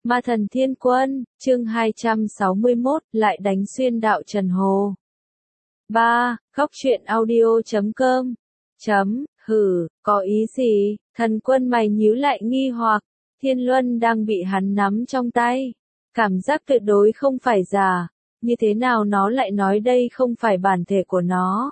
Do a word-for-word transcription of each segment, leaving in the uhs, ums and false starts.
Ma thần thiên quân, chương hai trăm sáu mươi mốt, lại đánh xuyên đạo Trần Hồ. ba. Góc truyện audio chấm com. Chấm, hử, có ý gì? Thần quân mày nhíu lại nghi hoặc, Thiên Luân đang bị hắn nắm trong tay. Cảm giác tuyệt đối không phải giả, như thế nào nó lại nói đây không phải bản thể của nó?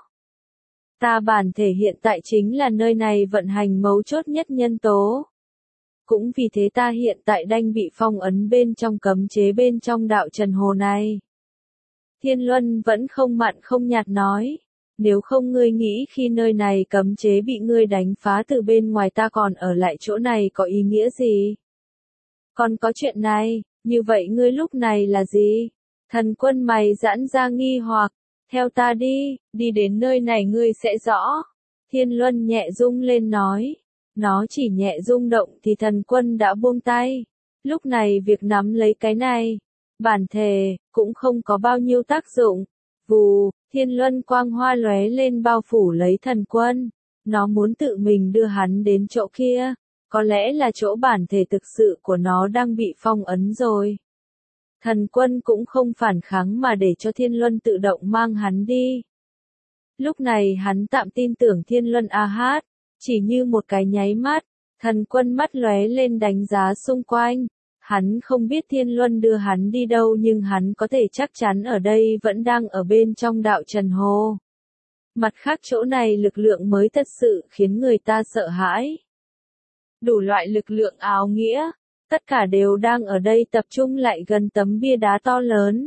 Ta bản thể hiện tại chính là nơi này vận hành mấu chốt nhất nhân tố. Cũng vì thế ta hiện tại đang bị phong ấn bên trong cấm chế bên trong đạo Trần Hồ này. Thiên Luân vẫn không mặn không nhạt nói, nếu không ngươi nghĩ khi nơi này cấm chế bị ngươi đánh phá từ bên ngoài ta còn ở lại chỗ này có ý nghĩa gì? Còn có chuyện này, như vậy ngươi lúc này là gì? Thần quân mày giãn ra nghi hoặc, theo ta đi, đi đến nơi này ngươi sẽ rõ. Thiên Luân nhẹ rung lên nói. Nó chỉ nhẹ rung động thì thần quân đã buông tay. Lúc này việc nắm lấy cái này, bản thể, cũng không có bao nhiêu tác dụng. Vù, Thiên Luân quang hoa lóe lên bao phủ lấy thần quân. Nó muốn tự mình đưa hắn đến chỗ kia. Có lẽ là chỗ bản thể thực sự của nó đang bị phong ấn rồi. Thần quân cũng không phản kháng mà để cho Thiên Luân tự động mang hắn đi. Lúc này hắn tạm tin tưởng Thiên Luân a hát. Chỉ như một cái nháy mắt, thần quân mắt lóe lên đánh giá xung quanh. Hắn không biết Thiên Luân đưa hắn đi đâu nhưng hắn có thể chắc chắn ở đây vẫn đang ở bên trong đạo Trần Hồ. Mặt khác chỗ này lực lượng mới thật sự khiến người ta sợ hãi. Đủ loại lực lượng áo nghĩa, tất cả đều đang ở đây tập trung lại gần tấm bia đá to lớn.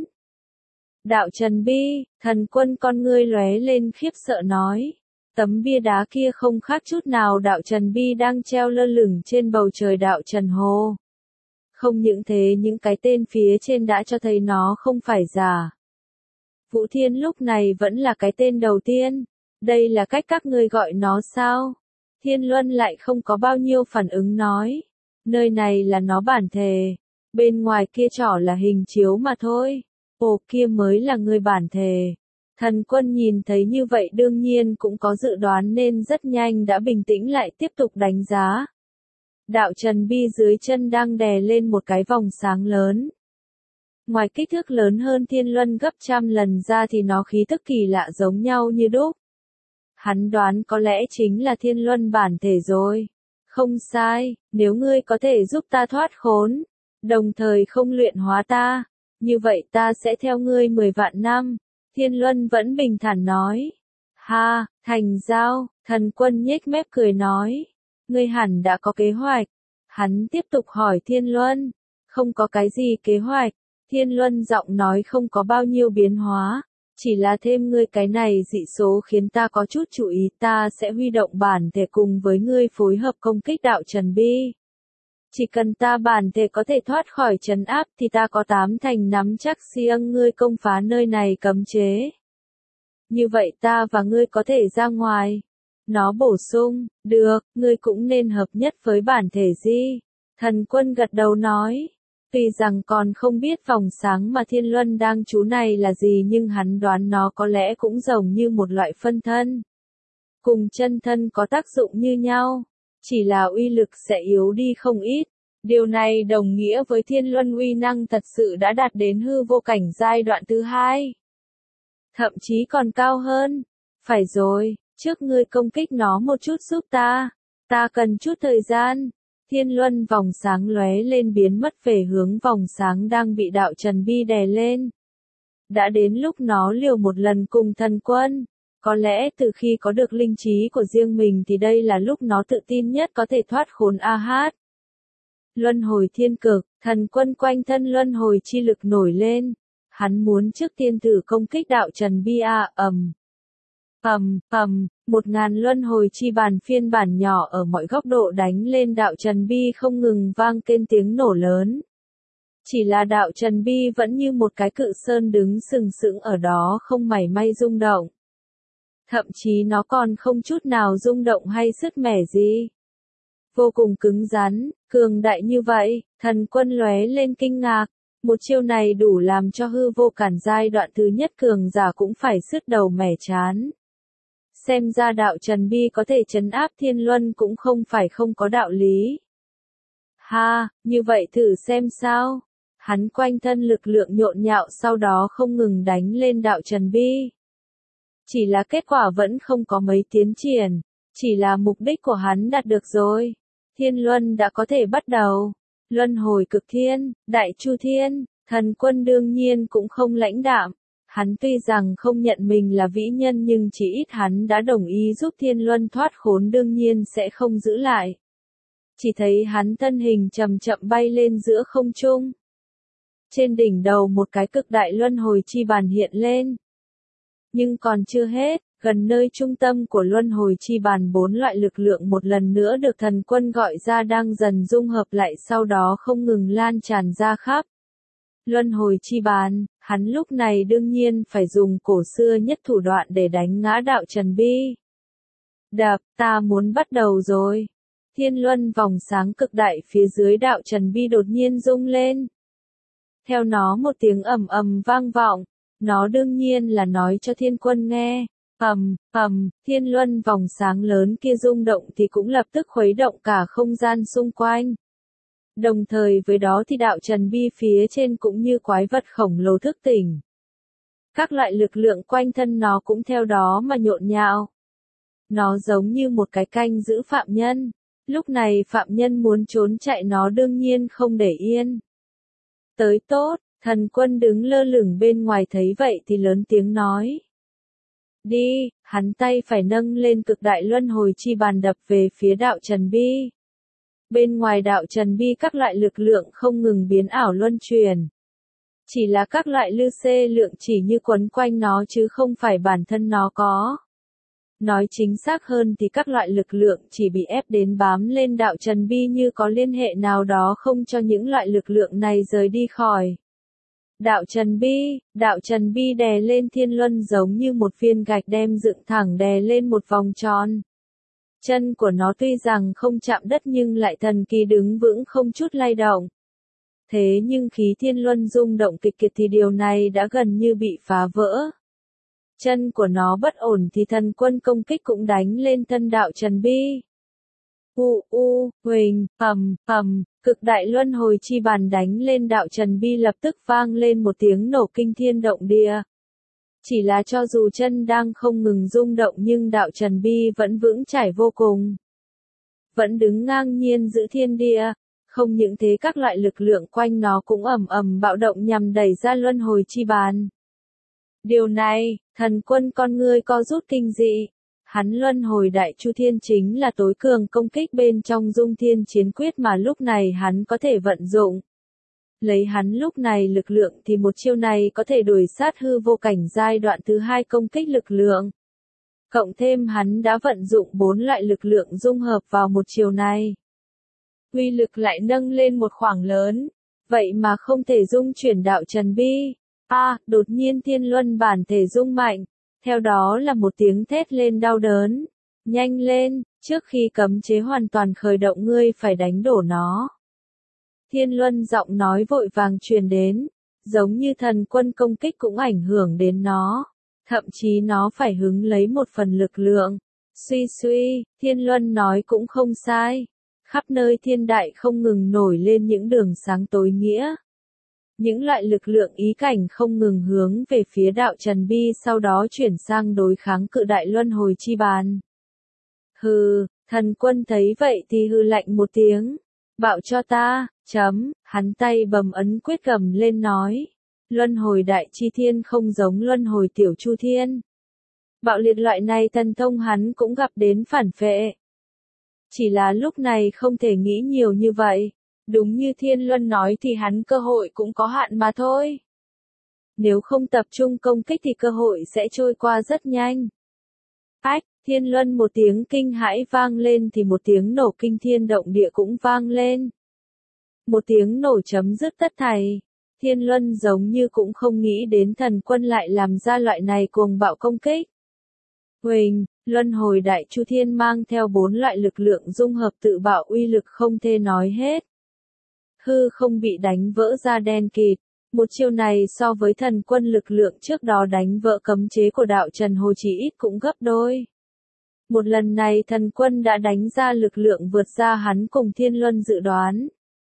Đạo Trần Bi, thần quân con ngươi lóe lên khiếp sợ nói. Tấm bia đá kia không khác chút nào đạo Trần Bi đang treo lơ lửng trên bầu trời đạo Trần Hồ. Không những thế những cái tên phía trên đã cho thấy nó không phải giả. Vũ Thiên lúc này vẫn là cái tên đầu tiên. Đây là cách các ngươi gọi nó sao? Thiên Luân lại không có bao nhiêu phản ứng nói. Nơi này là nó bản thể. Bên ngoài kia trỏ là hình chiếu mà thôi. Ồ kia mới là người bản thể. Thần quân nhìn thấy như vậy đương nhiên cũng có dự đoán nên rất nhanh đã bình tĩnh lại tiếp tục đánh giá. Đạo Trần Bi dưới chân đang đè lên một cái vòng sáng lớn. Ngoài kích thước lớn hơn Thiên Luân gấp trăm lần ra thì nó khí tức kỳ lạ giống nhau như đúc. Hắn đoán có lẽ chính là Thiên Luân bản thể rồi. Không sai, nếu ngươi có thể giúp ta thoát khốn, đồng thời không luyện hóa ta, như vậy ta sẽ theo ngươi mười vạn năm. Thiên Luân vẫn bình thản nói. Ha, thành giao, thần quân nhếch mép cười nói. Ngươi hẳn đã có kế hoạch. Hắn tiếp tục hỏi Thiên Luân. Không có cái gì kế hoạch. Thiên Luân giọng nói không có bao nhiêu biến hóa. Chỉ là thêm ngươi cái này dị số khiến ta có chút chú ý ta sẽ huy động bản thể cùng với ngươi phối hợp công kích đạo Trần Bi. Chỉ cần ta bản thể có thể thoát khỏi trấn áp thì ta có tám thành nắm chắc siêng ngươi công phá nơi này cấm chế. Như vậy ta và ngươi có thể ra ngoài. Nó bổ sung, được, ngươi cũng nên hợp nhất với bản thể di. Thần quân gật đầu nói. Tuy rằng còn không biết vòng sáng mà Thiên Luân đang trú này là gì nhưng hắn đoán nó có lẽ cũng giống như một loại phân thân. Cùng chân thân có tác dụng như nhau. Chỉ là uy lực sẽ yếu đi không ít. Điều này đồng nghĩa với Thiên Luân uy năng thật sự đã đạt đến hư vô cảnh giai đoạn thứ hai. Thậm chí còn cao hơn. Phải rồi, trước ngươi công kích nó một chút giúp ta. Ta cần chút thời gian. Thiên Luân vòng sáng lóe lên biến mất về hướng vòng sáng đang bị đạo Trần Bi đè lên. Đã đến lúc nó liều một lần cùng thần quân. Có lẽ từ khi có được linh trí của riêng mình thì đây là lúc nó tự tin nhất có thể thoát khốn a hát. Luân hồi thiên cực, thần quân quanh thân luân hồi chi lực nổi lên. Hắn muốn trước tiên thử công kích đạo Trần Bi a ầm. Ầm, ầm, một ngàn luân hồi chi bàn phiên bản nhỏ ở mọi góc độ đánh lên đạo Trần Bi không ngừng vang kên tiếng nổ lớn. Chỉ là đạo Trần Bi vẫn như một cái cự sơn đứng sừng sững ở đó không mảy may rung động. Thậm chí nó còn không chút nào rung động hay sứt mẻ gì. Vô cùng cứng rắn, cường đại như vậy, thần quân lóe lên kinh ngạc. Một chiêu này đủ làm cho hư vô cản giai đoạn thứ nhất cường giả cũng phải sứt đầu mẻ chán. Xem ra đạo Trần Bi có thể trấn áp Thiên Luân cũng không phải không có đạo lý. Ha, như vậy thử xem sao. Hắn quanh thân lực lượng nhộn nhạo sau đó không ngừng đánh lên đạo Trần Bi. Chỉ là kết quả vẫn không có mấy tiến triển, chỉ là mục đích của hắn đạt được rồi. Thiên luân đã có thể bắt đầu. Luân hồi cực thiên, đại chu thiên, thần quân đương nhiên cũng không lãnh đạm. Hắn tuy rằng không nhận mình là vĩ nhân nhưng chỉ ít hắn đã đồng ý giúp thiên luân thoát khốn đương nhiên sẽ không giữ lại. Chỉ thấy hắn thân hình chậm chậm bay lên giữa không trung. Trên đỉnh đầu một cái cực đại luân hồi chi bàn hiện lên. Nhưng còn chưa hết, gần nơi trung tâm của luân hồi chi bàn bốn loại lực lượng một lần nữa được thần quân gọi ra đang dần dung hợp lại sau đó không ngừng lan tràn ra khắp. Luân hồi chi bàn, hắn lúc này đương nhiên phải dùng cổ xưa nhất thủ đoạn để đánh ngã đạo Trần Bi. Đập, ta muốn bắt đầu rồi. Thiên luân vòng sáng cực đại phía dưới đạo Trần Bi đột nhiên rung lên. Theo nó một tiếng ầm ầm vang vọng, nó đương nhiên là nói cho thiên quân nghe. Ầm, ầm, thiên luân vòng sáng lớn kia rung động thì cũng lập tức khuấy động cả không gian xung quanh. Đồng thời với đó thì đạo Trần Bi phía trên cũng như quái vật khổng lồ thức tỉnh. Các loại lực lượng quanh thân nó cũng theo đó mà nhộn nhạo. Nó giống như một cái canh giữ phạm nhân. Lúc này phạm nhân muốn trốn chạy nó đương nhiên không để yên. Tới tốt, thần quân đứng lơ lửng bên ngoài thấy vậy thì lớn tiếng nói. Đi, hắn tay phải nâng lên cực đại luân hồi chi bàn đập về phía đạo Trần Bi. Bên ngoài đạo Trần Bi các loại lực lượng không ngừng biến ảo luân chuyển. Chỉ là các loại lư xê lượng chỉ như quấn quanh nó chứ không phải bản thân nó có. Nói chính xác hơn thì các loại lực lượng chỉ bị ép đến bám lên đạo Trần Bi như có liên hệ nào đó không cho những loại lực lượng này rời đi khỏi. Đạo Trần Bi, đạo Trần Bi đè lên thiên luân giống như một viên gạch đem dựng thẳng đè lên một vòng tròn. Chân của nó tuy rằng không chạm đất nhưng lại thần kỳ đứng vững không chút lay động. Thế nhưng khí thiên luân rung động kịch kịch thì điều này đã gần như bị phá vỡ. Chân của nó bất ổn thì thần quân công kích cũng đánh lên thân đạo Trần Bi. U u, huỳnh, ầm, ầm, cực đại luân hồi chi bàn đánh lên đạo Trần Bi lập tức vang lên một tiếng nổ kinh thiên động địa. Chỉ là cho dù chân đang không ngừng rung động nhưng đạo Trần Bi vẫn vững chãi vô cùng. Vẫn đứng ngang nhiên giữ thiên địa. Không những thế các loại lực lượng quanh nó cũng ầm ầm bạo động nhằm đẩy ra luân hồi chi bàn. Điều này, thần quân con ngươi co rút kinh dị. Hắn luân hồi đại chu thiên chính là tối cường công kích bên trong dung thiên chiến quyết mà lúc này hắn có thể vận dụng. Lấy hắn lúc này lực lượng thì một chiêu này có thể đuổi sát hư vô cảnh giai đoạn thứ hai công kích lực lượng. Cộng thêm hắn đã vận dụng bốn loại lực lượng dung hợp vào một chiều này. Uy lực lại nâng lên một khoảng lớn. Vậy mà không thể dung chuyển đạo Trần Bi. A, à, đột nhiên thiên luân bản thể rung mạnh. Theo đó là một tiếng thét lên đau đớn. Nhanh lên, trước khi cấm chế hoàn toàn khởi động ngươi phải đánh đổ nó. Thiên luân giọng nói vội vàng truyền đến. Giống như thần quân công kích cũng ảnh hưởng đến nó. Thậm chí nó phải hứng lấy một phần lực lượng. Suy suy, thiên luân nói cũng không sai. Khắp nơi thiên đại không ngừng nổi lên những đường sáng tối nghĩa. Những loại lực lượng ý cảnh không ngừng hướng về phía đạo Trần Bi sau đó chuyển sang đối kháng cự đại luân hồi chi bàn. Hừ, thần quân thấy vậy thì hừ lạnh một tiếng. Bạo cho ta, chấm, hắn tay bầm ấn quyết gầm lên nói. Luân hồi đại chi thiên không giống luân hồi tiểu chu thiên. Bạo liệt loại này thần thông hắn cũng gặp đến phản phệ. Chỉ là lúc này không thể nghĩ nhiều như vậy. Đúng như Thiên Luân nói thì hắn cơ hội cũng có hạn mà thôi. Nếu không tập trung công kích thì cơ hội sẽ trôi qua rất nhanh. Ách, Thiên Luân một tiếng kinh hãi vang lên thì một tiếng nổ kinh thiên động địa cũng vang lên. Một tiếng nổ chấm dứt tất thảy. Thiên Luân giống như cũng không nghĩ đến thần quân lại làm ra loại này cuồng bạo công kích. Huỳnh, luân hồi đại chu thiên mang theo bốn loại lực lượng dung hợp tự bạo uy lực không thể nói hết. Hư không bị đánh vỡ ra đen kịt. Một chiêu này so với thần quân lực lượng trước đó đánh vỡ cấm chế của đạo Trần Hồ chỉ ít cũng gấp đôi. Một lần này thần quân đã đánh ra lực lượng vượt ra hắn cùng Thiên Luân dự đoán.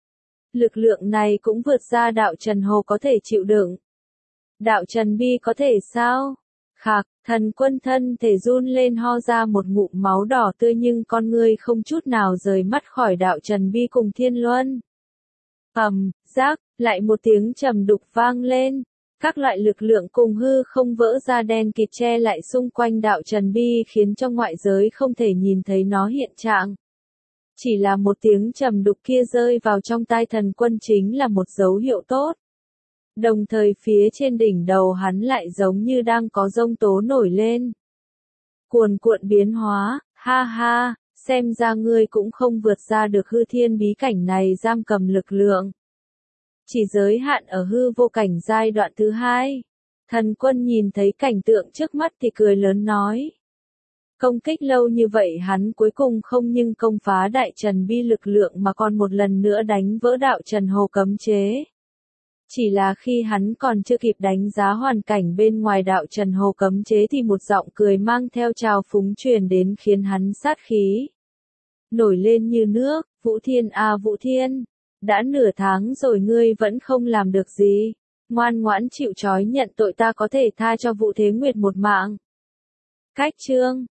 Lực lượng này cũng vượt ra đạo Trần Hồ có thể chịu đựng. Đạo Trần Bi có thể sao? Khạc, thần quân thân thể run lên ho ra một ngụm máu đỏ tươi nhưng con ngươi không chút nào rời mắt khỏi đạo Trần Bi cùng Thiên Luân. Ầm, rác, lại một tiếng trầm đục vang lên. Các loại lực lượng cùng hư không vỡ ra đen kịt che lại xung quanh đạo Trần Bi khiến cho ngoại giới không thể nhìn thấy nó hiện trạng. Chỉ là một tiếng trầm đục kia rơi vào trong tai thần quân chính là một dấu hiệu tốt. Đồng thời phía trên đỉnh đầu hắn lại giống như đang có giông tố nổi lên. Cuồn cuộn biến hóa, ha ha, xem ra ngươi cũng không vượt ra được hư thiên bí cảnh này giam cầm lực lượng. Chỉ giới hạn ở hư vô cảnh giai đoạn thứ hai. Thần quân nhìn thấy cảnh tượng trước mắt thì cười lớn nói. Công kích lâu như vậy hắn cuối cùng không nhưng công phá đại Trần Bi lực lượng mà còn một lần nữa đánh vỡ đạo Trần Hồ cấm chế. Chỉ là khi hắn còn chưa kịp đánh giá hoàn cảnh bên ngoài đạo Trần Hồ cấm chế thì một giọng cười mang theo trào phúng truyền đến khiến hắn sát khí nổi lên như nước. Vũ Thiên à Vũ Thiên, đã nửa tháng rồi ngươi vẫn không làm được gì, ngoan ngoãn chịu trói nhận tội ta có thể tha cho Vũ Thế Nguyệt một mạng. Cách chương